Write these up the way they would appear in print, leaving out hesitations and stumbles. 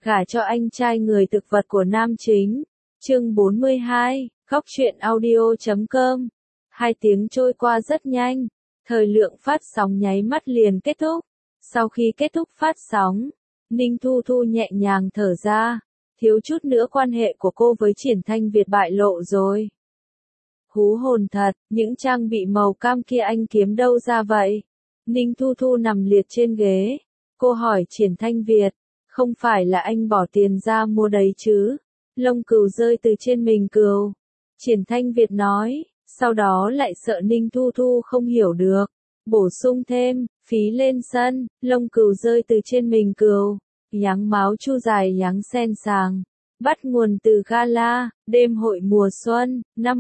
Gả cho anh trai người thực vật của nam chính. Chương 42, Góc truyện audio.com. 2 tiếng trôi qua rất nhanh, thời lượng phát sóng nháy mắt liền kết thúc. Sau khi kết thúc phát sóng, Ninh Thu Thu nhẹ nhàng thở ra, thiếu chút nữa quan hệ của cô với Triển Thanh Việt bại lộ rồi. Hú hồn thật, những trang bị màu cam kia anh kiếm đâu ra vậy? Ninh Thu Thu nằm liệt trên ghế, cô hỏi Triển Thanh Việt, không phải là anh bỏ tiền ra mua đấy chứ? Lông cừu rơi từ trên mình cừu. Triển Thanh Việt nói, sau đó lại sợ Ninh Thu Thu không hiểu được. Bổ sung thêm, phí lên sân, lông cừu rơi từ trên mình cừu. Nháng máu chu dài nháng sen sàng. Bắt nguồn từ gala, đêm hội mùa xuân, năm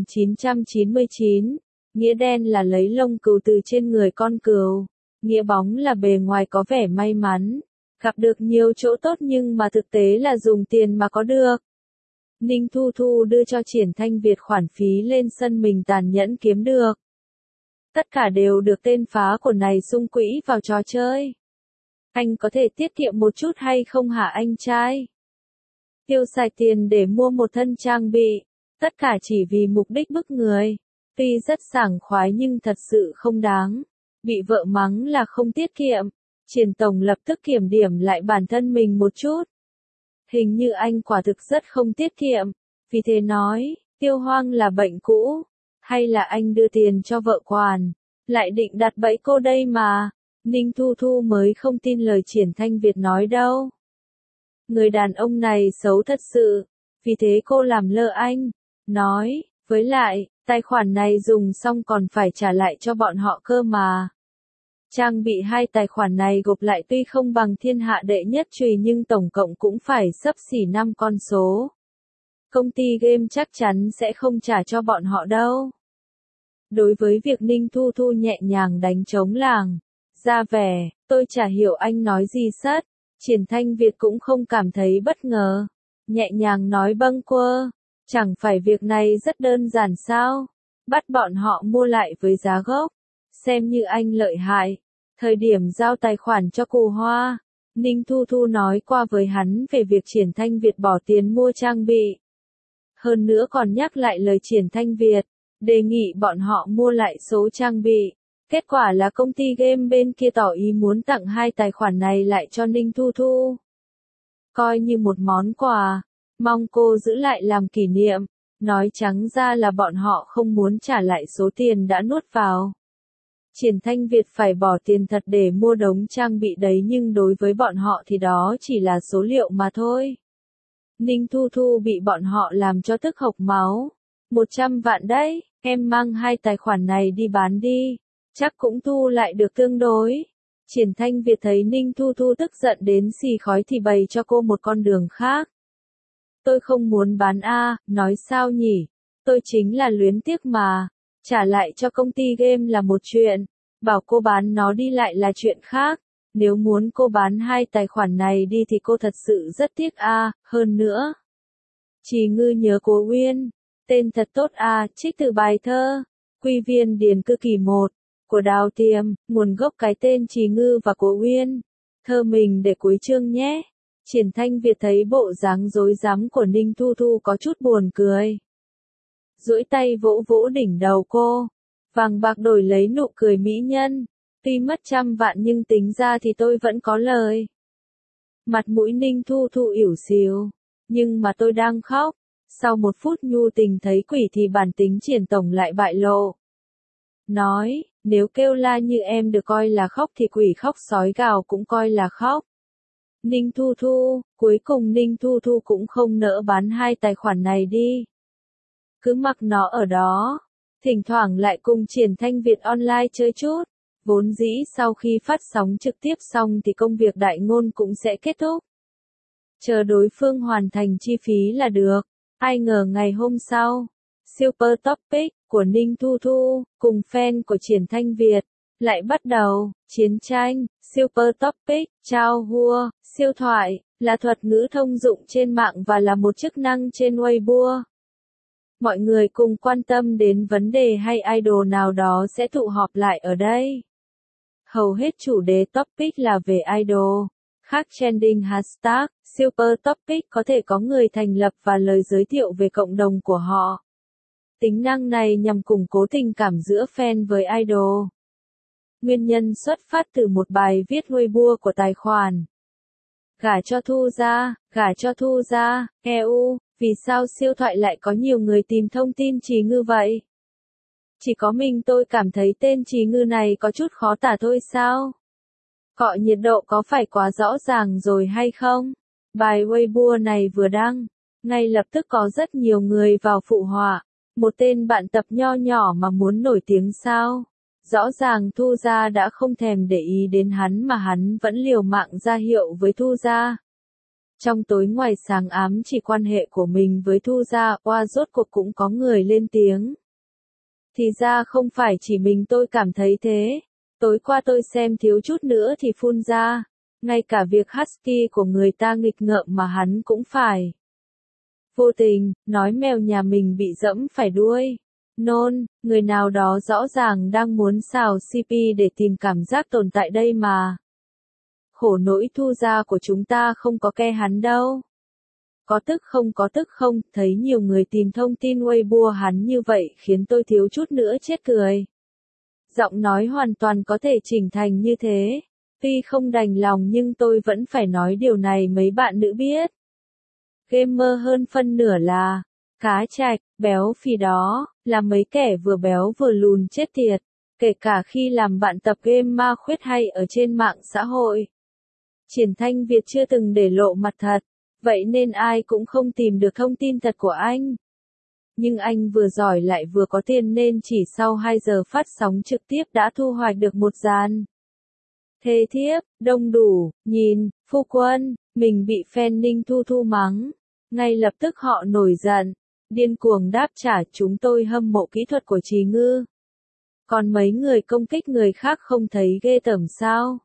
1999. Nghĩa đen là lấy lông cừu từ trên người con cừu. Nghĩa bóng là bề ngoài có vẻ may mắn. Gặp được nhiều chỗ tốt nhưng mà thực tế là dùng tiền mà có được. Ninh Thu Thu đưa cho Triển Thanh Việt khoản phí lên sân mình tàn nhẫn kiếm được. Tất cả đều được tên phá của này sung quỹ vào trò chơi. Anh có thể tiết kiệm một chút hay không hả anh trai? Tiêu xài tiền để mua một thân trang bị, tất cả chỉ vì mục đích bức người. Tuy rất sảng khoái nhưng thật sự không đáng. Bị vợ mắng là không tiết kiệm. Triển Tổng lập tức kiểm điểm lại bản thân mình một chút. Hình như anh quả thực rất không tiết kiệm. Vì thế nói, Tiêu Hoang là bệnh cũ. Hay là anh đưa tiền cho vợ quản. Lại định đặt bẫy cô đây mà. Ninh Thu Thu mới không tin lời Triển Thanh Việt nói đâu. Người đàn ông này xấu thật sự. Vì thế cô làm lơ anh. Nói, với lại, tài khoản này dùng xong còn phải trả lại cho bọn họ cơ mà. Trang bị 2 tài khoản này gộp lại tuy không bằng thiên hạ đệ nhất chùy nhưng tổng cộng cũng phải xấp xỉ 5 con số. Công ty game chắc chắn sẽ không trả cho bọn họ đâu. Đối với việc Ninh Thu Thu nhẹ nhàng đánh trống làng, ra vẻ, tôi chả hiểu anh nói gì sất. Triển Thanh Việt cũng không cảm thấy bất ngờ. Nhẹ nhàng nói bâng quơ, chẳng phải việc này rất đơn giản sao? Bắt bọn họ mua lại với giá gốc. Xem như anh lợi hại. Thời điểm giao tài khoản cho Cù Hoa, Ninh Thu Thu nói qua với hắn về việc Triển Thanh Việt bỏ tiền mua trang bị. Hơn nữa còn nhắc lại lời Triển Thanh Việt, đề nghị bọn họ mua lại số trang bị. Kết quả là công ty game bên kia tỏ ý muốn tặng 2 tài khoản này lại cho Ninh Thu Thu. Coi như một món quà, mong cô giữ lại làm kỷ niệm. Nói trắng ra là bọn họ không muốn trả lại số tiền đã nuốt vào. Triển Thanh Việt phải bỏ tiền thật để mua đống trang bị đấy nhưng đối với bọn họ thì đó chỉ là số liệu mà thôi. Ninh Thu Thu bị bọn họ làm cho tức hộc máu. 100 vạn đấy, em mang 2 tài khoản này đi bán đi. Chắc cũng thu lại được tương đối. Triển Thanh Việt thấy Ninh Thu Thu tức giận đến xì khói thì bày cho cô một con đường khác. Tôi không muốn bán nói sao nhỉ? Tôi chính là luyến tiếc mà. Trả lại cho công ty game là một chuyện. Bảo cô bán nó đi lại là chuyện khác. Nếu muốn cô bán 2 tài khoản này đi thì cô thật sự rất tiếc hơn nữa. Chỉ Ngư nhớ Cố Uyên. Tên thật tốt trích từ bài thơ. Quy viên điền cư kỳ 1. Của Đào Tiềm, nguồn gốc cái tên Trì Ngư và Cố Uyên. Thơ mình để cuối chương nhé. Triển Thanh Việt thấy bộ dáng rối rắm của Ninh Thu Thu có chút buồn cười. Duỗi tay vỗ vỗ đỉnh đầu cô. Vàng bạc đổi lấy nụ cười mỹ nhân. Tuy mất 100 vạn nhưng tính ra thì tôi vẫn có lời. Mặt mũi Ninh Thu Thu ỉu xìu. Nhưng mà tôi đang khóc. Sau 1 phút nhu tình thấy quỷ thì bản tính Triển Tổng lại bại lộ. Nói, nếu kêu la như em được coi là khóc thì quỷ khóc sói gào cũng coi là khóc. Ninh Thu Thu, cuối cùng Ninh Thu Thu cũng không nỡ bán 2 tài khoản này đi. Cứ mặc nó ở đó. Thỉnh thoảng lại cùng Triển Thanh Việt online chơi chút. Vốn dĩ sau khi phát sóng trực tiếp xong thì công việc đại ngôn cũng sẽ kết thúc. Chờ đối phương hoàn thành chi phí là được. Ai ngờ ngày hôm sau, Super Topic của Ninh Thu Thu, cùng fan của Triển Thanh Việt, lại bắt đầu, chiến tranh, Super Topic, trao hua, siêu thoại, là thuật ngữ thông dụng trên mạng và là một chức năng trên Weibo. Mọi người cùng quan tâm đến vấn đề hay idol nào đó sẽ tụ họp lại ở đây. Hầu hết chủ đề topic là về idol. Khác trending hashtag, super topic có thể có người thành lập và lời giới thiệu về cộng đồng của họ. Tính năng này nhằm củng cố tình cảm giữa fan với idol. Nguyên nhân xuất phát từ một bài viết Weibo của tài khoản. Gả cho Thu Gia, EU, vì sao siêu thoại lại có nhiều người tìm thông tin Trí Ngư vậy? Chỉ có mình tôi cảm thấy tên Trí Ngư này có chút khó tả thôi sao? Cọ nhiệt độ có phải quá rõ ràng rồi hay không? Bài Weibo này vừa đăng, ngay lập tức có rất nhiều người vào phụ họa. Một tên bạn tập nho nhỏ mà muốn nổi tiếng sao? Rõ ràng Thu Gia đã không thèm để ý đến hắn mà hắn vẫn liều mạng ra hiệu với Thu Gia. Trong tối ngoài sáng ám chỉ quan hệ của mình với Thu Gia, rốt cuộc cũng có người lên tiếng. Thì ra không phải chỉ mình tôi cảm thấy thế. Tối qua tôi xem thiếu chút nữa thì phun ra. Ngay cả việc husky của người ta nghịch ngợm mà hắn cũng phải. Vô tình, nói mèo nhà mình bị dẫm phải đuôi. Nôn, người nào đó rõ ràng đang muốn xào CP để tìm cảm giác tồn tại đây mà. Khổ nỗi Thu Gia của chúng ta không có ke hắn đâu. Có tức không, thấy nhiều người tìm thông tin Weibo hắn như vậy khiến tôi thiếu chút nữa chết cười. Giọng nói hoàn toàn có thể chỉnh thành như thế. Tuy không đành lòng nhưng tôi vẫn phải nói điều này mấy bạn nữ biết. Gamer hơn phân nửa là cá trạch, béo phì đó, là mấy kẻ vừa béo vừa lùn chết tiệt, kể cả khi làm bạn tập game ma khuyết hay ở trên mạng xã hội. Triển Thanh Việt chưa từng để lộ mặt thật, vậy nên ai cũng không tìm được thông tin thật của anh. Nhưng anh vừa giỏi lại vừa có tiền nên chỉ sau 2 giờ phát sóng trực tiếp đã thu hoạch được một dàn thê thiếp, đông đủ, nhìn, phu quân, mình bị fan Ninh Thu Thu mắng. Ngay lập tức họ nổi giận, điên cuồng đáp trả chúng tôi hâm mộ kỹ thuật của Trí Ngư. Còn mấy người công kích người khác không thấy ghê tởm sao?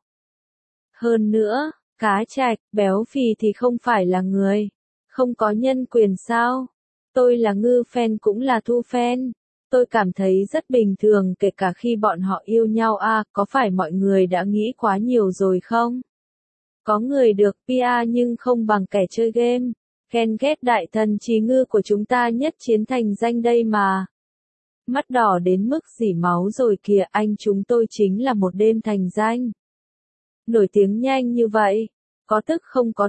Hơn nữa, cá trạch, béo phì thì không phải là người. Không có nhân quyền sao? Tôi là Ngư fan cũng là Thu fan. Tôi cảm thấy rất bình thường kể cả khi bọn họ yêu nhau có phải mọi người đã nghĩ quá nhiều rồi không? Có người được PR nhưng không bằng kẻ chơi game. Ghen ghét đại thần Trí Ngư của chúng ta nhất chiến thành danh đây mà. Mắt đỏ đến mức rỉ máu rồi kìa, anh chúng tôi chính là một đêm thành danh. Nổi tiếng nhanh như vậy, có tức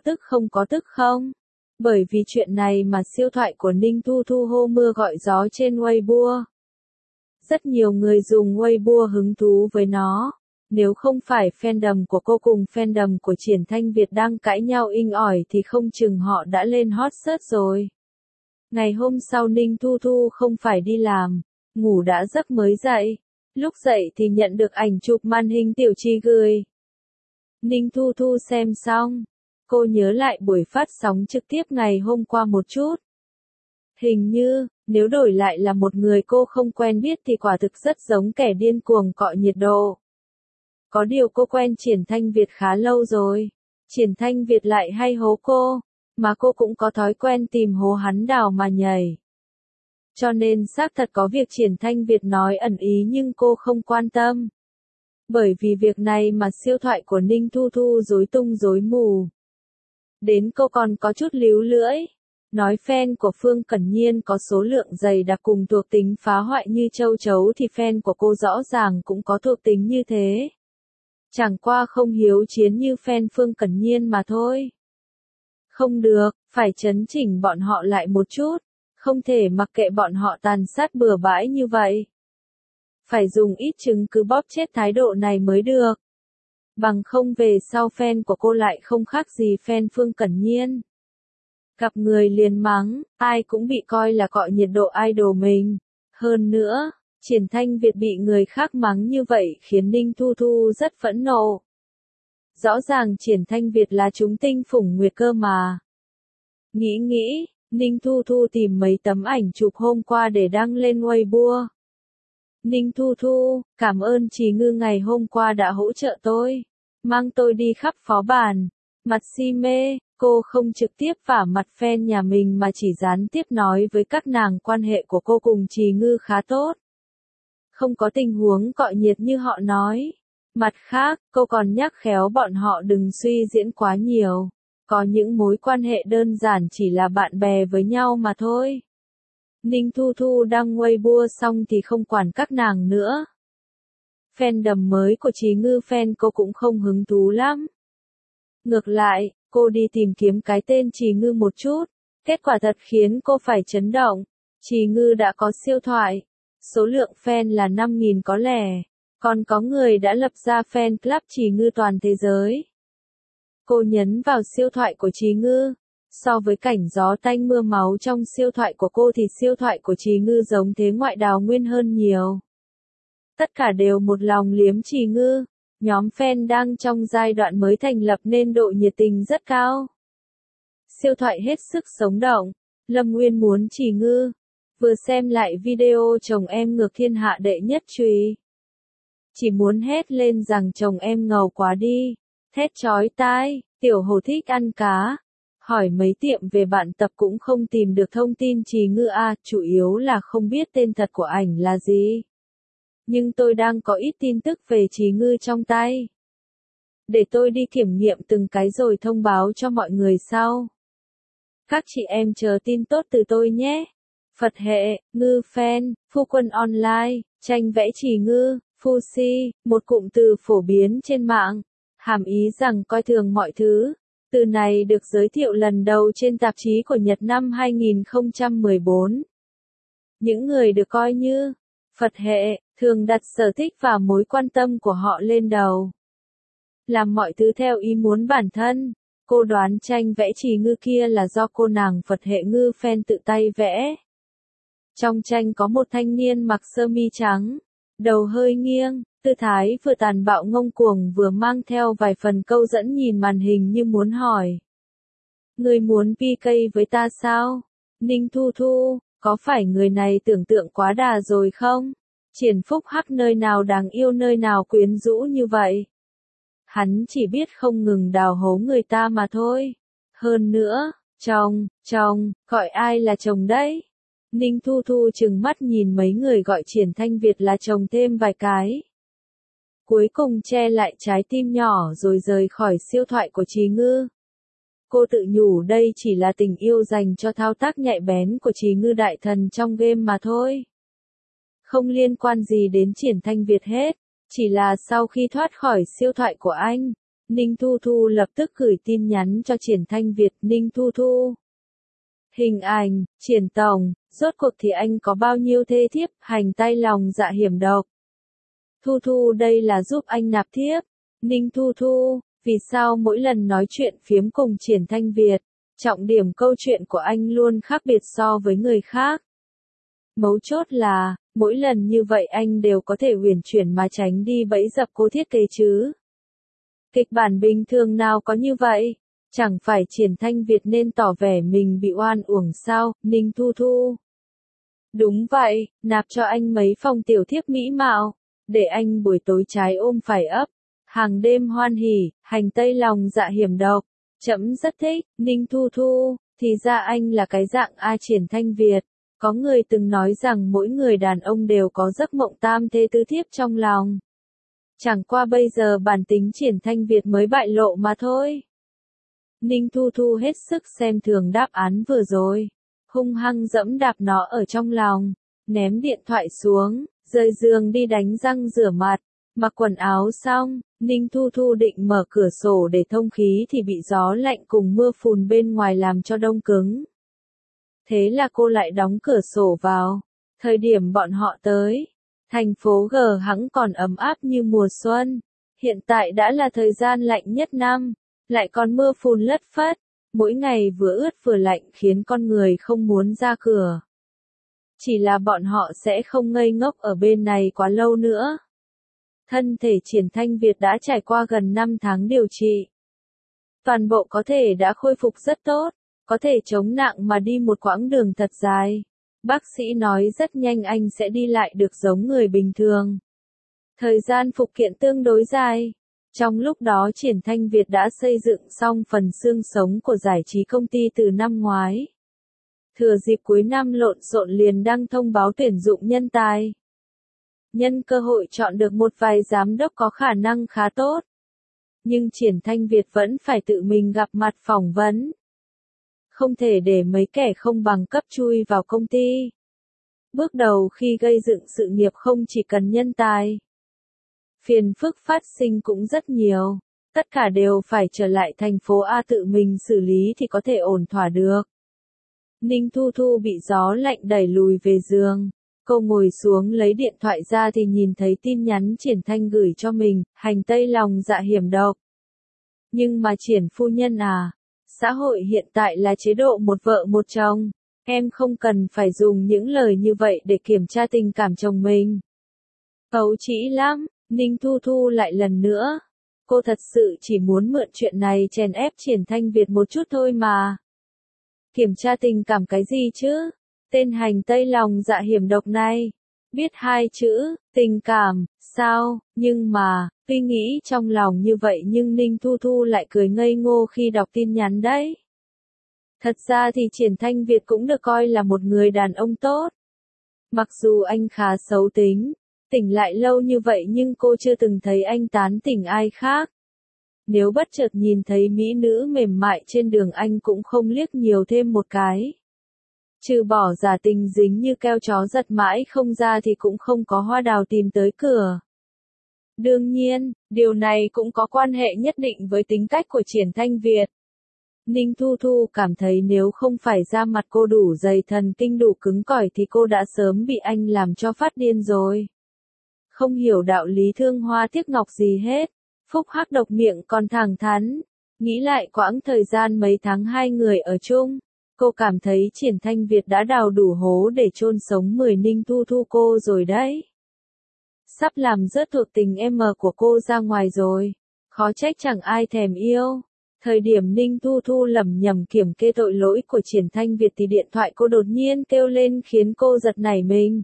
không? Bởi vì chuyện này mà siêu thoại của Ninh Thu Thu hô mưa gọi gió trên Weibo. Rất nhiều người dùng Weibo hứng thú với nó. Nếu không phải fandom của cô cùng fandom của Triển Thanh Việt đang cãi nhau inh ỏi thì không chừng họ đã lên hot search rồi. Ngày hôm sau Ninh Thu Thu không phải đi làm, ngủ đã giấc mới dậy. Lúc dậy thì nhận được ảnh chụp màn hình Tiểu Chi gửi. Ninh Thu Thu xem xong, cô nhớ lại buổi phát sóng trực tiếp ngày hôm qua một chút. Hình như, nếu đổi lại là một người cô không quen biết thì quả thực rất giống kẻ điên cuồng cọ nhiệt độ. Có điều cô quen Triển Thanh Việt khá lâu rồi. Triển Thanh Việt lại hay hố cô, mà cô cũng có thói quen tìm hố hắn đào mà nhảy. Cho nên xác thật có việc Triển Thanh Việt nói ẩn ý nhưng cô không quan tâm. Bởi vì việc này mà siêu thoại của Ninh Thu Thu rối tung rối mù. Đến cô còn có chút líu lưỡi. Nói fan của Phương Cẩn Nhiên có số lượng dày đặc cùng thuộc tính phá hoại như châu chấu thì fan của cô rõ ràng cũng có thuộc tính như thế. Chẳng qua không hiếu chiến như fan Phương Cẩn Nhiên mà thôi. Không được, phải chấn chỉnh bọn họ lại một chút. Không thể mặc kệ bọn họ tàn sát bừa bãi như vậy. Phải dùng ít chứng cứ bóp chết thái độ này mới được. Bằng không về sau fan của cô lại không khác gì fan Phương Cẩn Nhiên. Gặp người liền mắng, ai cũng bị coi là cọ nhiệt độ idol mình. Hơn nữa, Triển Thanh Việt bị người khác mắng như vậy khiến Ninh Thu Thu rất phẫn nộ. Rõ ràng Triển Thanh Việt là chúng tinh phủng nguyệt cơ mà. Nghĩ, Ninh Thu Thu tìm mấy tấm ảnh chụp hôm qua để đăng lên Weibo. Ninh Thu Thu, cảm ơn Trí Ngư ngày hôm qua đã hỗ trợ tôi. Mang tôi đi khắp phó bản. Mặt si mê, cô không trực tiếp vả mặt fan nhà mình mà chỉ gián tiếp nói với các nàng quan hệ của cô cùng Trí Ngư khá tốt. Không có tình huống cọ nhiệt như họ nói. Mặt khác, cô còn nhắc khéo bọn họ đừng suy diễn quá nhiều. Có những mối quan hệ đơn giản chỉ là bạn bè với nhau mà thôi. Ninh Thu Thu đăng Weibo xong thì không quản các nàng nữa. Fandom mới của Trí Ngư fan cô cũng không hứng thú lắm. Ngược lại, cô đi tìm kiếm cái tên Trí Ngư một chút. Kết quả thật khiến cô phải chấn động. Trí Ngư đã có siêu thoại. Số lượng fan là 5.000 có lẻ. Còn có người đã lập ra fan club Trí Ngư toàn thế giới. Cô nhấn vào siêu thoại của Trí Ngư. So với cảnh gió tanh mưa máu trong siêu thoại của cô thì siêu thoại của Trí Ngư giống thế ngoại đào nguyên hơn nhiều. Tất cả đều một lòng liếm Trí Ngư. Nhóm fan đang trong giai đoạn mới thành lập nên độ nhiệt tình rất cao. Siêu thoại hết sức sống động. Lâm Nguyên muốn Trí Ngư. Vừa xem lại video chồng em ngược thiên hạ đệ nhất trùy. Chỉ muốn hét lên rằng chồng em ngầu quá đi. Thét chói tai, tiểu hồ thích ăn cá. Hỏi mấy tiệm về bạn tập cũng không tìm được thông tin Trí Ngư chủ yếu là không biết tên thật của ảnh là gì. Nhưng tôi đang có ít tin tức về Trí Ngư trong tay. Để tôi đi kiểm nghiệm từng cái rồi thông báo cho mọi người sau. Các chị em chờ tin tốt từ tôi nhé. Phật hệ, Ngư fan, phu quân online, tranh vẽ Trí Ngư, phu si, một cụm từ phổ biến trên mạng. Hàm ý rằng coi thường mọi thứ. Từ này được giới thiệu lần đầu trên tạp chí của Nhật năm 2014. Những người được coi như Phật hệ, thường đặt sở thích và mối quan tâm của họ lên đầu. Làm mọi thứ theo ý muốn bản thân. Cô đoán tranh vẽ Trí Ngư kia là do cô nàng Phật hệ Ngư fan tự tay vẽ. Trong tranh có một thanh niên mặc sơ mi trắng, đầu hơi nghiêng, tư thái vừa tàn bạo ngông cuồng vừa mang theo vài phần câu dẫn nhìn màn hình như muốn hỏi. Người muốn PK với ta sao? Ninh Thu Thu, có phải người này tưởng tượng quá đà rồi không? Triển Phúc Hắc nơi nào đáng yêu nơi nào quyến rũ như vậy? Hắn chỉ biết không ngừng đào hố người ta mà thôi. Hơn nữa, chồng, gọi ai là chồng đấy? Ninh Thu Thu trừng mắt nhìn mấy người gọi Triển Thanh Việt là chồng thêm vài cái. Cuối cùng che lại trái tim nhỏ rồi rời khỏi siêu thoại của Trí Ngư. Cô tự nhủ đây chỉ là tình yêu dành cho thao tác nhạy bén của Trí Ngư đại thần trong game mà thôi. Không liên quan gì đến Triển Thanh Việt hết, chỉ là sau khi thoát khỏi siêu thoại của anh, Ninh Thu Thu lập tức gửi tin nhắn cho Triển Thanh Việt. Ninh Thu Thu. Hình ảnh, Triển Tổng, rốt cuộc thì anh có bao nhiêu thê thiếp, hành tay lòng dạ hiểm độc. Thu Thu đây là giúp anh nạp thiếp. Ninh Thu Thu, vì sao mỗi lần nói chuyện phiếm cùng Triển Thanh Việt, trọng điểm câu chuyện của anh luôn khác biệt so với người khác. Mấu chốt là, mỗi lần như vậy anh đều có thể huyền chuyển mà tránh đi bẫy dập cô thiết kế chứ. Kịch bản bình thường nào có như vậy? Chẳng phải Triển Thanh Việt nên tỏ vẻ mình bị oan uổng sao, Ninh Thu Thu? Đúng vậy, nạp cho anh mấy phòng tiểu thiếp mỹ mạo, để anh buổi tối trái ôm phải ấp, hàng đêm hoan hỉ, hành tây lòng dạ hiểm độc. Trẫm rất thích, Ninh Thu Thu, thì ra anh là cái dạng Triển Thanh Việt. Có người từng nói rằng mỗi người đàn ông đều có giấc mộng tam thê tứ thiếp trong lòng. Chẳng qua bây giờ bản tính Triển Thanh Việt mới bại lộ mà thôi. Ninh Thu Thu hết sức xem thường đáp án vừa rồi. Hung hăng dẫm đạp nó ở trong lòng. Ném điện thoại xuống, rời giường đi đánh răng rửa mặt. Mặc quần áo xong, Ninh Thu Thu định mở cửa sổ để thông khí thì bị gió lạnh cùng mưa phùn bên ngoài làm cho đông cứng. Thế là cô lại đóng cửa sổ vào. Thời điểm bọn họ tới, thành phố G hẵng còn ấm áp như mùa xuân. Hiện tại đã là thời gian lạnh nhất năm, lại còn mưa phùn lất phất. Mỗi ngày vừa ướt vừa lạnh khiến con người không muốn ra cửa. Chỉ là bọn họ sẽ không ngây ngốc ở bên này quá lâu nữa. Thân thể Triển Thanh Việt đã trải qua gần 5 tháng điều trị. Toàn bộ có thể đã khôi phục rất tốt, có thể chống nặng mà đi một quãng đường thật dài. Bác sĩ nói rất nhanh anh sẽ đi lại được giống người bình thường. Thời gian phục kiện tương đối dài. Trong lúc đó Triển Thanh Việt đã xây dựng xong phần xương sống của giải trí công ty từ năm ngoái. Thừa dịp cuối năm lộn xộn liền đăng thông báo tuyển dụng nhân tài. nhân cơ hội chọn được một vài giám đốc có khả năng khá tốt. Nhưng Triển Thanh Việt vẫn phải tự mình gặp mặt phỏng vấn. Không thể để mấy kẻ không bằng cấp chui vào công ty. Bước đầu khi gây dựng sự nghiệp không chỉ cần nhân tài. Phiền phức phát sinh cũng rất nhiều. Tất cả đều phải trở lại thành phố A tự mình xử lý thì có thể ổn thỏa được. Ninh Thu Thu bị gió lạnh đẩy lùi về giường. Cô ngồi xuống lấy điện thoại ra thì nhìn thấy tin nhắn Triển Thanh gửi cho mình, hành tây lòng dạ hiểm độc. Nhưng mà Triển phu nhân à, xã hội hiện tại là chế độ một vợ một chồng, em không cần phải dùng những lời như vậy để kiểm tra tình cảm chồng mình. Ấu trĩ lắm, Ninh Thu Thu lại lần nữa. Cô thật sự chỉ muốn mượn chuyện này chèn ép Triển Thanh Việt một chút thôi mà. Kiểm tra tình cảm cái gì chứ? Tên hành tây lòng dạ hiểm độc này. Biết hai chữ, tình cảm, sao, nhưng mà, tuy nghĩ trong lòng như vậy nhưng Ninh Thu Thu lại cười ngây ngô khi đọc tin nhắn đấy. Thật ra thì Triển Thanh Việt cũng được coi là một người đàn ông tốt. Mặc dù anh khá xấu tính, tỉnh lại lâu như vậy nhưng cô chưa từng thấy anh tán tỉnh ai khác. Nếu bất chợt nhìn thấy mỹ nữ mềm mại trên đường anh cũng không liếc nhiều thêm một cái. Trừ bỏ giả tình dính như keo chó giật mãi không ra thì cũng không có hoa đào tìm tới cửa. Đương nhiên, điều này cũng có quan hệ nhất định với tính cách của Triển Thanh Việt. Ninh Thu Thu cảm thấy nếu không phải da mặt cô đủ dày thần kinh đủ cứng cỏi thì cô đã sớm bị anh làm cho phát điên rồi. Không hiểu đạo lý thương hoa tiếc ngọc gì hết. Phúc hắc độc miệng còn thẳng thắn. Nghĩ lại quãng thời gian mấy tháng hai người ở chung. Cô cảm thấy Triển Thanh Việt đã đào đủ hố để chôn sống 10 Ninh Thu Thu cô rồi đấy. Sắp làm rớt thuộc tình em của cô ra ngoài rồi. Khó trách chẳng ai thèm yêu. Thời điểm Ninh Thu Thu lẩm nhẩm kiểm kê tội lỗi của Triển Thanh Việt thì điện thoại cô đột nhiên kêu lên khiến cô giật nảy mình.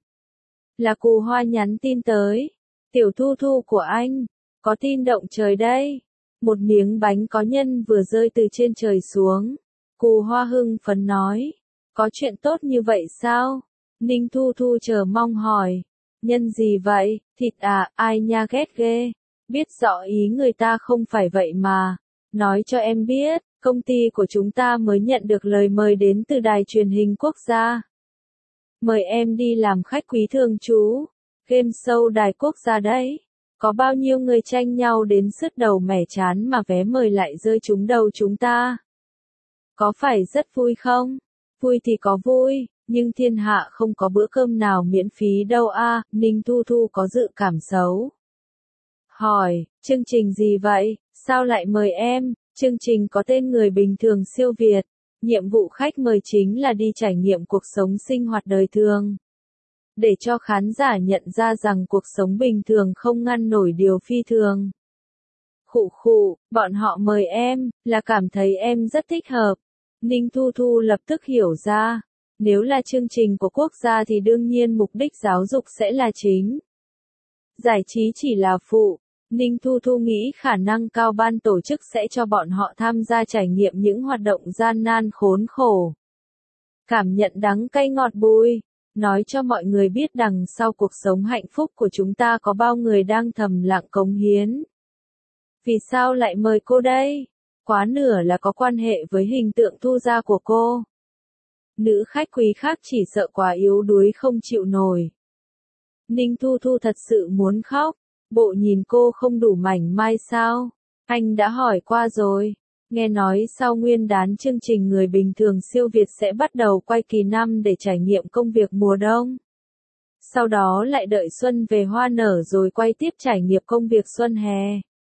Là Cù Hoa nhắn tin tới. Tiểu Thu Thu của anh. Có tin động trời đây. Một miếng bánh có nhân vừa rơi từ trên trời xuống. Cù Hoa hưng phấn nói. Có chuyện tốt như vậy sao? Ninh Thu Thu chờ mong hỏi. Nhân gì vậy? Thịt à, ai nha ghét ghê. Biết rõ ý người ta không phải vậy mà. Nói cho em biết, công ty của chúng ta mới nhận được lời mời đến từ đài truyền hình quốc gia. Mời em đi làm khách quý thường trú. Game show đài quốc gia đấy. Có bao nhiêu người tranh nhau đến sứt đầu mẻ chán mà vé mời lại rơi trúng đầu chúng ta. Có phải rất vui không? Vui thì có vui, nhưng thiên hạ không có bữa cơm nào miễn phí đâu a. Ninh Thu Thu có dự cảm xấu. Hỏi, chương trình gì vậy? Sao lại mời em? Chương trình có tên Người Bình Thường Siêu Việt. Nhiệm vụ khách mời chính là đi trải nghiệm cuộc sống sinh hoạt đời thường. Để cho khán giả nhận ra rằng cuộc sống bình thường không ngăn nổi điều phi thường. Khụ khụ, bọn họ mời em, là cảm thấy em rất thích hợp. Ninh Thu Thu lập tức hiểu ra. Nếu là chương trình của quốc gia thì đương nhiên mục đích giáo dục sẽ là chính. Giải trí chỉ là phụ. Ninh Thu Thu nghĩ khả năng cao ban tổ chức sẽ cho bọn họ tham gia trải nghiệm những hoạt động gian nan khốn khổ. Cảm nhận đắng cay ngọt bùi. Nói cho mọi người biết đằng sau cuộc sống hạnh phúc của chúng ta có bao người đang thầm lặng cống hiến. Vì sao lại mời cô đây? Quá nửa là có quan hệ với hình tượng thu ra của cô. Nữ khách quý khác chỉ sợ quá yếu đuối không chịu nổi. Ninh Thu Thu thật sự muốn khóc. Bộ nhìn cô không đủ mảnh mai sao? Anh đã hỏi qua rồi. Nghe nói sau Nguyên đán chương trình Người Bình Thường Siêu Việt sẽ bắt đầu quay kỳ năm để trải nghiệm công việc mùa đông. Sau đó lại đợi xuân về hoa nở rồi quay tiếp trải nghiệm công việc xuân hè.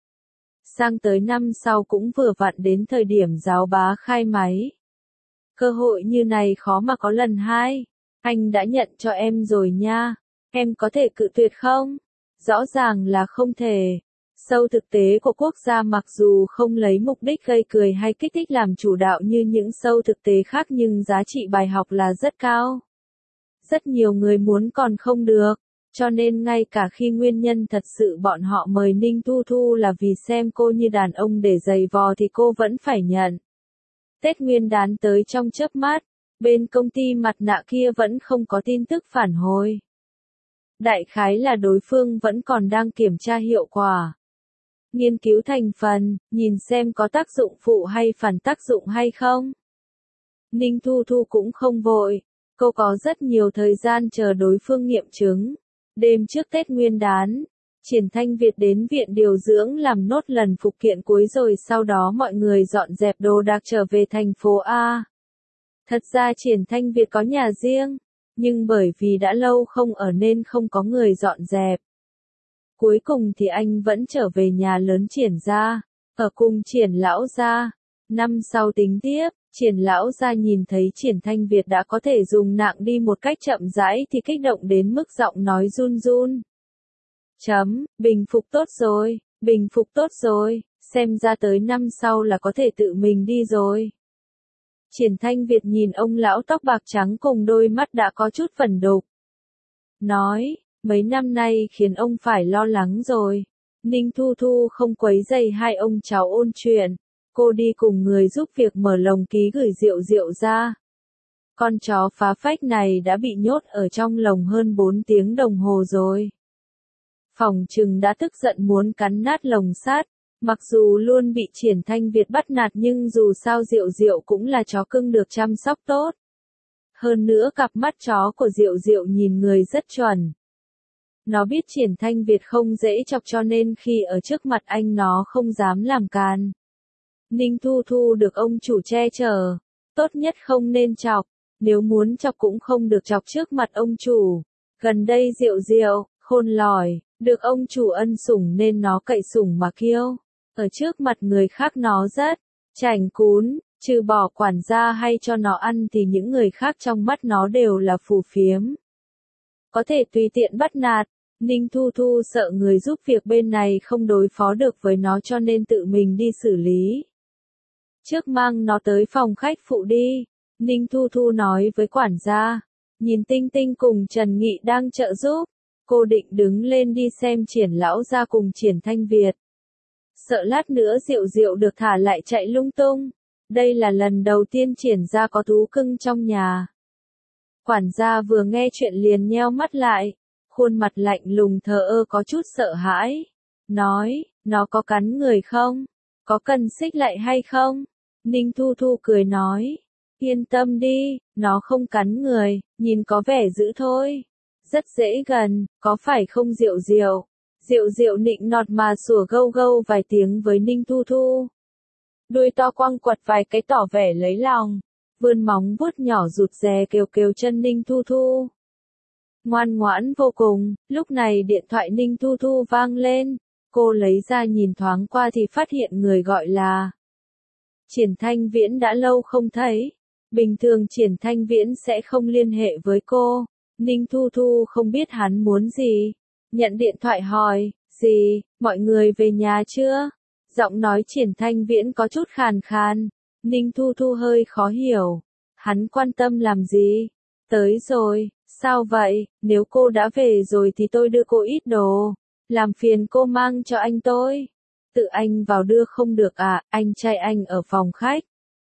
Sang tới năm sau cũng vừa vặn đến thời điểm giáo bá khai máy. Cơ hội như này khó mà có lần hai. Anh đã nhận cho em rồi nha. Em có thể cự tuyệt không? Rõ ràng là không thể. Sâu thực tế của quốc gia mặc dù không lấy mục đích gây cười hay kích thích làm chủ đạo như những sâu thực tế khác nhưng giá trị bài học là rất cao. Rất nhiều người muốn còn không được, cho nên ngay cả khi nguyên nhân thật sự bọn họ mời Ninh Thu Thu là vì xem cô như đàn ông để giày vò thì cô vẫn phải nhận. Tết Nguyên đán tới trong chớp mắt, bên công ty mặt nạ kia vẫn không có tin tức phản hồi. Đại khái là đối phương vẫn còn đang kiểm tra hiệu quả. Nghiên cứu thành phần, nhìn xem có tác dụng phụ hay phản tác dụng hay không. Ninh Thu Thu cũng không vội, cô có rất nhiều thời gian chờ đối phương nghiệm chứng. Đêm trước Tết Nguyên đán, Triển Thanh Việt đến viện điều dưỡng làm nốt lần phục kiện cuối rồi sau đó mọi người dọn dẹp đồ đạc trở về thành phố A. Thật ra Triển Thanh Việt có nhà riêng, nhưng bởi vì đã lâu không ở nên không có người dọn dẹp. Cuối cùng thì anh vẫn trở về nhà lớn Triển gia, ở cùng Triển lão gia. Năm sau tính tiếp, Triển lão gia nhìn thấy Triển Thanh Việt đã có thể dùng nạng đi một cách chậm rãi thì kích động đến mức giọng nói run run. Bình phục tốt rồi, bình phục tốt rồi, xem ra tới năm sau là có thể tự mình đi rồi. Triển Thanh Việt nhìn ông lão tóc bạc trắng cùng đôi mắt đã có chút vẩn đục. Nói, mấy năm nay khiến ông phải lo lắng rồi. Ninh Thu Thu không quấy rầy hai ông cháu ôn chuyện. Cô đi cùng người giúp việc mở lồng ký gửi rượu rượu ra. Con chó phá phách này đã bị nhốt ở trong lồng hơn 4 tiếng đồng hồ rồi. Phỏng chừng đã tức giận muốn cắn nát lồng sắt. Mặc dù luôn bị Triển Thanh Việt bắt nạt nhưng dù sao Diệu Diệu cũng là chó cưng được chăm sóc tốt. Hơn nữa cặp mắt chó của Diệu Diệu nhìn người rất chuẩn. Nó biết Triển Thanh Việt không dễ chọc cho nên khi ở trước mặt anh nó không dám làm càn. Ninh Thu Thu được ông chủ che chở. Tốt nhất không nên chọc. Nếu muốn chọc cũng không được chọc trước mặt ông chủ. Gần đây Diệu Diệu, khôn lỏi, được ông chủ ân sủng nên nó cậy sủng mà kiêu. Ở trước mặt người khác nó rất chảnh cún, trừ bỏ quản gia hay cho nó ăn thì những người khác trong mắt nó đều là phù phiếm. Có thể tùy tiện bắt nạt, Ninh Thu Thu sợ người giúp việc bên này không đối phó được với nó cho nên tự mình đi xử lý. Trước mang nó tới phòng khách phụ đi, Ninh Thu Thu nói với quản gia. Nhìn Tinh Tinh cùng Trần Nghị đang trợ giúp, cô định đứng lên đi xem Triển lão gia cùng Triển Thanh Việt. Sợ lát nữa Diệu Diệu được thả lại chạy lung tung. Đây là lần đầu tiên Triển gia có thú cưng trong nhà. Quản gia vừa nghe chuyện liền nheo mắt lại, khuôn mặt lạnh lùng thờ ơ có chút sợ hãi. Nói, nó có cắn người không? Có cần xích lại hay không? Ninh Thu Thu cười nói, yên tâm đi, nó không cắn người, nhìn có vẻ dữ thôi. Rất dễ gần, có phải không Diệu Diệu? Diệu Diệu nịnh nọt mà sủa gâu gâu vài tiếng với Ninh Thu Thu. Đuôi to quăng quật vài cái tỏ vẻ lấy lòng. Vươn móng vuốt nhỏ rụt rè kêu kêu chân Ninh Thu Thu. Ngoan ngoãn vô cùng, lúc này điện thoại Ninh Thu Thu vang lên. Cô lấy ra nhìn thoáng qua thì phát hiện người gọi là Triển Thanh Viễn đã lâu không thấy. Bình thường Triển Thanh Viễn sẽ không liên hệ với cô. Ninh Thu Thu không biết hắn muốn gì. Nhận điện thoại hỏi, gì, mọi người về nhà chưa? Giọng nói Triển Thanh Viễn có chút khàn khàn. Ninh Thu Thu hơi khó hiểu. Hắn quan tâm làm gì? Tới rồi, sao vậy? Nếu cô đã về rồi thì tôi đưa cô ít đồ. Làm phiền cô mang cho anh tôi. Tự anh vào đưa không được à, anh trai anh ở phòng khách.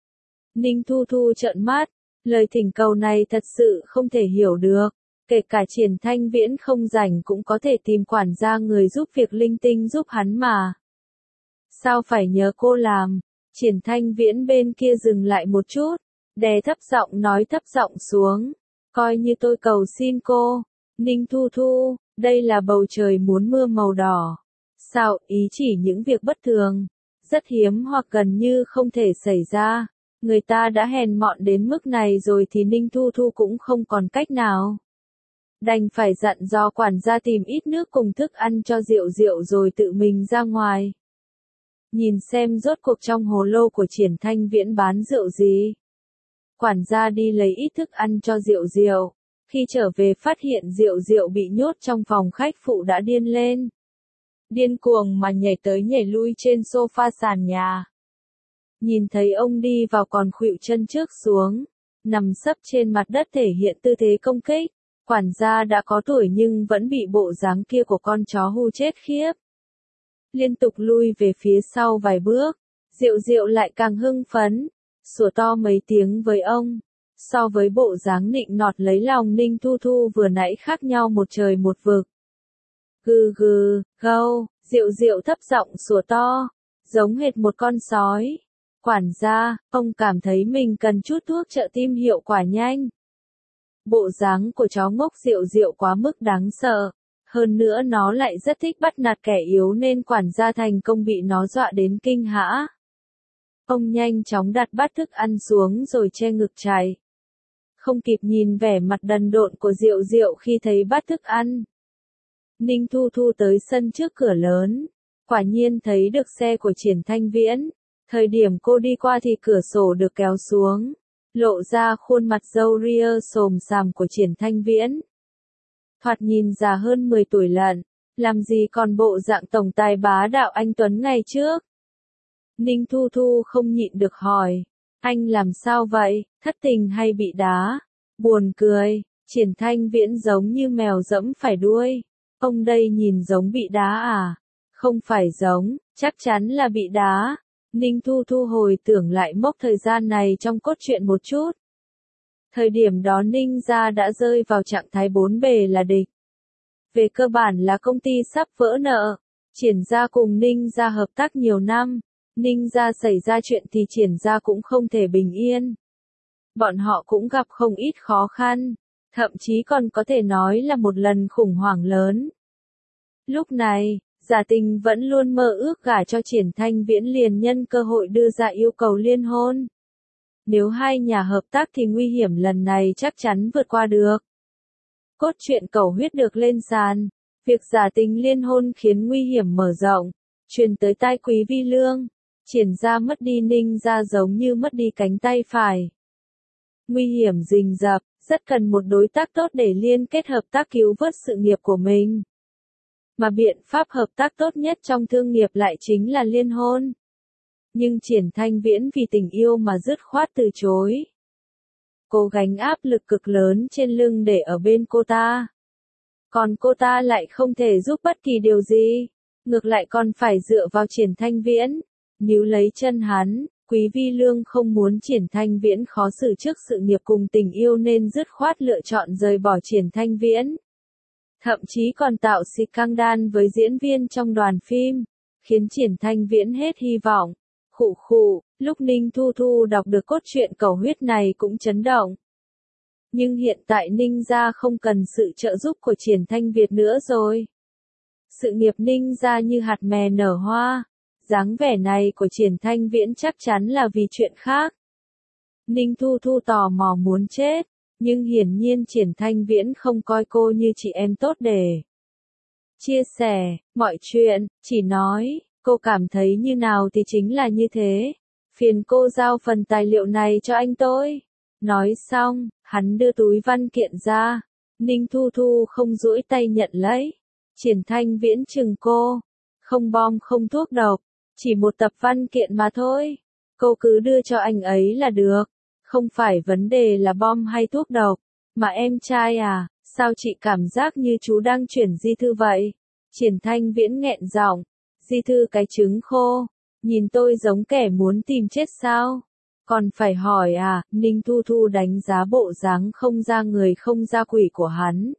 Ninh Thu Thu trợn mắt. Lời thỉnh cầu này thật sự không thể hiểu được. Kể cả Triển Thanh Viễn không rảnh cũng có thể tìm quản gia người giúp việc linh tinh giúp hắn mà. Sao phải nhớ cô làm? Triển Thanh Viễn bên kia dừng lại một chút, đè thấp giọng nói thấp giọng xuống. Coi như tôi cầu xin cô. Ninh Thu Thu, đây là bầu trời muốn mưa màu đỏ. Sao, ý chỉ những việc bất thường, rất hiếm hoặc gần như không thể xảy ra. Người ta đã hèn mọn đến mức này rồi thì Ninh Thu Thu cũng không còn cách nào. Đành phải dặn dò quản gia tìm ít nước cùng thức ăn cho Diệu Diệu rồi tự mình ra ngoài. Nhìn xem rốt cuộc trong hồ lô của Triển Thanh Viễn bán rượu gì. Quản gia đi lấy ít thức ăn cho Diệu Diệu. Khi trở về phát hiện Diệu Diệu bị nhốt trong phòng khách phụ đã điên lên. Điên cuồng mà nhảy tới nhảy lui trên sofa sàn nhà. Nhìn thấy ông đi vào còn khuỵu chân trước xuống, nằm sấp trên mặt đất thể hiện tư thế công kích. Quản gia đã có tuổi nhưng vẫn bị bộ dáng kia của con chó hù chết khiếp. Liên tục lui về phía sau vài bước, Diệu Diệu lại càng hưng phấn, sủa to mấy tiếng với ông. So với bộ dáng nịnh nọt lấy lòng Ninh Thu Thu vừa nãy khác nhau một trời một vực. Gừ gừ, gâu, Diệu Diệu thấp giọng sủa to, giống hệt một con sói. Quản gia, ông cảm thấy mình cần chút thuốc trợ tim hiệu quả nhanh. Bộ dáng của chó ngốc Diệu Diệu quá mức đáng sợ. Hơn nữa nó lại rất thích bắt nạt kẻ yếu nên quản gia thành công bị nó dọa đến kinh hãi. Ông nhanh chóng đặt bát thức ăn xuống rồi che ngực chạy. Không kịp nhìn vẻ mặt đần độn của Diệu Diệu khi thấy bát thức ăn. Ninh Thu Thu tới sân trước cửa lớn. Quả nhiên thấy được xe của Triển Thanh Viễn. Thời điểm cô đi qua thì cửa sổ được kéo xuống. Lộ ra khuôn mặt râu ria xồm xàm của Triển Thanh Viễn. Thoạt nhìn già hơn 10 tuổi lận. Làm gì còn bộ dạng tổng tài bá đạo anh Tuấn ngày trước. Ninh Thu Thu không nhịn được hỏi. Anh làm sao vậy, thất tình hay bị đá? Buồn cười, Triển Thanh Viễn giống như mèo dẫm phải đuôi. Ông đây nhìn giống bị đá à? Không phải giống, chắc chắn là bị đá. Ninh Thu Thu hồi tưởng lại mốc thời gian này trong cốt truyện một chút. Thời điểm đó Ninh gia đã rơi vào trạng thái bốn bề là địch. Về cơ bản là công ty sắp vỡ nợ. Triển gia cùng Ninh gia hợp tác nhiều năm. Ninh gia xảy ra chuyện thì Triển gia cũng không thể bình yên. Bọn họ cũng gặp không ít khó khăn. Thậm chí còn có thể nói là một lần khủng hoảng lớn. Lúc này, Giả Tình vẫn luôn mơ ước gả cho Triển Thanh Viễn liền nhân cơ hội đưa ra yêu cầu liên hôn. Nếu hai nhà hợp tác thì nguy hiểm lần này chắc chắn vượt qua được. Cốt truyện cầu huyết được lên sàn. Việc Giả Tình liên hôn khiến nguy hiểm mở rộng. Truyền tới tai Quý Vi Lương. Triển gia mất đi Ninh gia giống như mất đi cánh tay phải. Nguy hiểm rình rập, rất cần một đối tác tốt để liên kết hợp tác cứu vớt sự nghiệp của mình. Mà biện pháp hợp tác tốt nhất trong thương nghiệp lại chính là liên hôn. Nhưng Triển Thanh Viễn vì tình yêu mà dứt khoát từ chối. Cô gánh áp lực cực lớn trên lưng để ở bên cô ta. Còn cô ta lại không thể giúp bất kỳ điều gì. Ngược lại còn phải dựa vào Triển Thanh Viễn. Níu lấy chân hắn, Quý Vi Lương không muốn Triển Thanh Viễn khó xử trước sự nghiệp cùng tình yêu nên dứt khoát lựa chọn rời bỏ Triển Thanh Viễn. Thậm chí còn tạo scandal với diễn viên trong đoàn phim, khiến Triển Thanh Viễn hết hy vọng. Khụ khụ, lúc Ninh Thu Thu đọc được cốt truyện cầu huyết này cũng chấn động. Nhưng hiện tại Ninh gia không cần sự trợ giúp của Triển Thanh Việt nữa rồi. Sự nghiệp Ninh gia như hạt mè nở hoa. Dáng vẻ này của Triển Thanh Viễn chắc chắn là vì chuyện khác. Ninh Thu Thu tò mò muốn chết, nhưng hiển nhiên Triển Thanh Viễn không coi cô như chị em tốt để chia sẻ mọi chuyện, chỉ nói, cô cảm thấy như nào thì chính là như thế. Phiền cô giao phần tài liệu này cho anh tôi. Nói xong, hắn đưa túi văn kiện ra. Ninh Thu Thu không duỗi tay nhận lấy. Triển Thanh Viễn chừng cô. Không bom không thuốc độc. Chỉ một tập văn kiện mà thôi. Cô cứ đưa cho anh ấy là được. Không phải vấn đề là bom hay thuốc độc. Mà em trai à, sao chị cảm giác như chú đang chuyển di thư vậy? Triển Thanh Viễn nghẹn giọng. Di thư cái trứng khô. Nhìn tôi giống kẻ muốn tìm chết sao? Còn phải hỏi à, Ninh Thu Thu đánh giá bộ dáng không ra người không ra quỷ của hắn.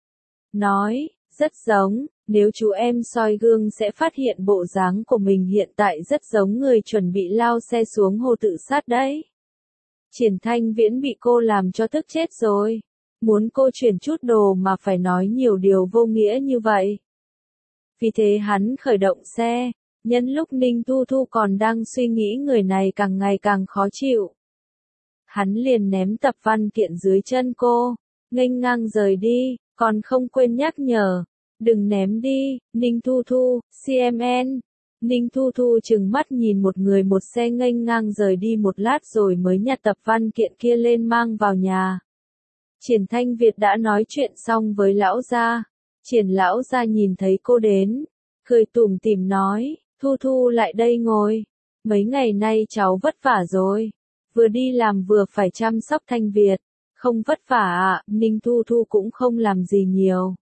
Nói, rất giống, nếu chú em soi gương sẽ phát hiện bộ dáng của mình hiện tại rất giống người chuẩn bị lao xe xuống hồ tự sát đấy. Triển Thanh Viễn bị cô làm cho tức chết rồi. Muốn cô chuyển chút đồ mà phải nói nhiều điều vô nghĩa như vậy. Vì thế hắn khởi động xe. Nhân lúc Ninh Thu Thu còn đang suy nghĩ người này càng ngày càng khó chịu. Hắn liền ném tập văn kiện dưới chân cô, nghênh ngang rời đi, còn không quên nhắc nhở. Đừng ném đi, Ninh Thu Thu, CMN. Ninh Thu Thu trừng mắt nhìn một người một xe nghênh ngang rời đi một lát rồi mới nhặt tập văn kiện kia lên mang vào nhà. Triển Thanh Việt đã nói chuyện xong với lão gia. Triển lão gia nhìn thấy cô đến, cười tủm tỉm nói. Thu Thu lại đây ngồi. Mấy ngày nay cháu vất vả rồi. Vừa đi làm vừa phải chăm sóc Thanh Việt. Không vất vả ạ, Ninh Thu Thu cũng không làm gì nhiều.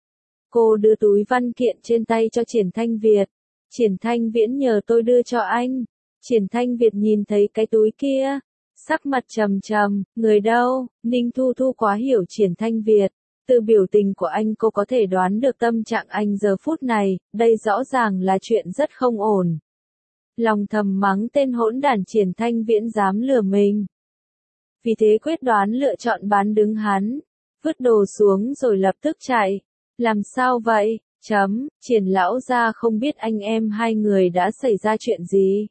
Cô đưa túi văn kiện trên tay cho Triển Thanh Việt. Triển Thanh Viễn nhờ tôi đưa cho anh. Triển Thanh Việt nhìn thấy cái túi kia. Sắc mặt trầm trầm, người đâu? Ninh Thu Thu quá hiểu Triển Thanh Việt. Từ biểu tình của anh cô có thể đoán được tâm trạng anh giờ phút này, đây rõ ràng là chuyện rất không ổn. Lòng thầm mắng tên hỗn đản Triển Thanh Viễn dám lừa mình. Vì thế quyết đoán lựa chọn bán đứng hắn, vứt đồ xuống rồi lập tức chạy. Làm sao vậy? Triển lão gia không biết anh em hai người đã xảy ra chuyện gì?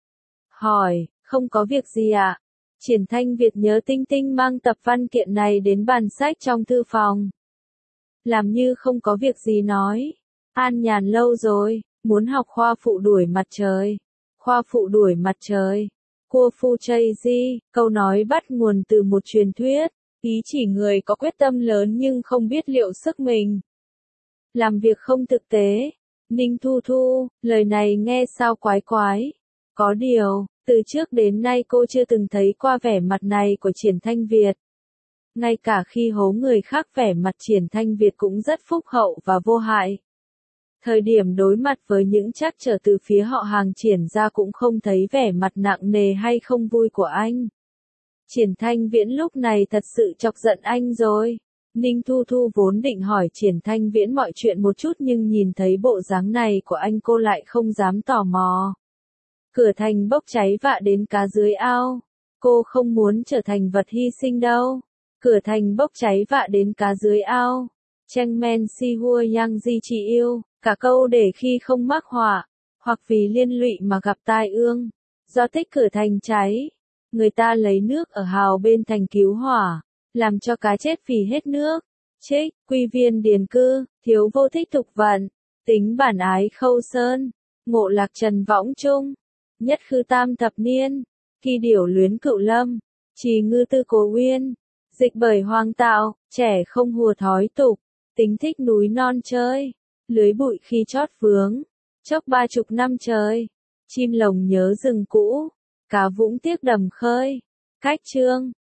Hỏi, không có việc gì ạ. Triển Thanh Việt nhớ Tinh Tinh mang tập văn kiện này đến bàn sách trong thư phòng. Làm như không có việc gì nói. An nhàn lâu rồi, muốn học khoa phụ đuổi mặt trời. Khoa phụ đuổi mặt trời. Cua phu chay di, câu nói bắt nguồn từ một truyền thuyết. Ý chỉ người có quyết tâm lớn nhưng không biết liệu sức mình. Làm việc không thực tế. Ninh Thu Thu, lời này nghe sao quái quái. Có điều, từ trước đến nay cô chưa từng thấy qua vẻ mặt này của Triển Thanh Việt. Ngay cả khi hố người khác vẻ mặt Triển Thanh Việt cũng rất phúc hậu và vô hại. Thời điểm đối mặt với những trắc trở từ phía họ hàng Triển ra cũng không thấy vẻ mặt nặng nề hay không vui của anh. Triển Thanh Viễn lúc này thật sự chọc giận anh rồi. Ninh Thu Thu vốn định hỏi Triển Thanh Viễn mọi chuyện một chút nhưng nhìn thấy bộ dáng này của anh cô lại không dám tò mò. Cửa thành bốc cháy vạ đến cá dưới ao. Cô không muốn trở thành vật hy sinh đâu. Cửa thành bốc cháy vạ đến cá dưới ao. Cheng men si hua yang di chỉ yêu, cả câu để khi không mắc họa, hoặc vì liên lụy mà gặp tai ương. Do tích cửa thành cháy, người ta lấy nước ở hào bên thành cứu hỏa, làm cho cá chết vì hết nước. Trích, Quy Viên Điền Cư, Thiếu Vô Thích Thục Vận, Tính Bản Ái Khâu Sơn, Ngộ Lạc Trần Võng Trung, Nhất Khư Tam Thập Niên, Kỳ Điểu Luyến Cựu Lâm, Trì Ngư Tư Cố Uyên, Dịch Bởi Hoang Tạo, Trẻ Không Hùa Thói Tục, Tính Thích Núi Non Chơi, Lưới Bụi Khi Chót Vướng, Chốc 30 năm trời, Chim Lồng Nhớ Rừng Cũ, Cá Vũng Tiếc Đầm Khơi. Cách chương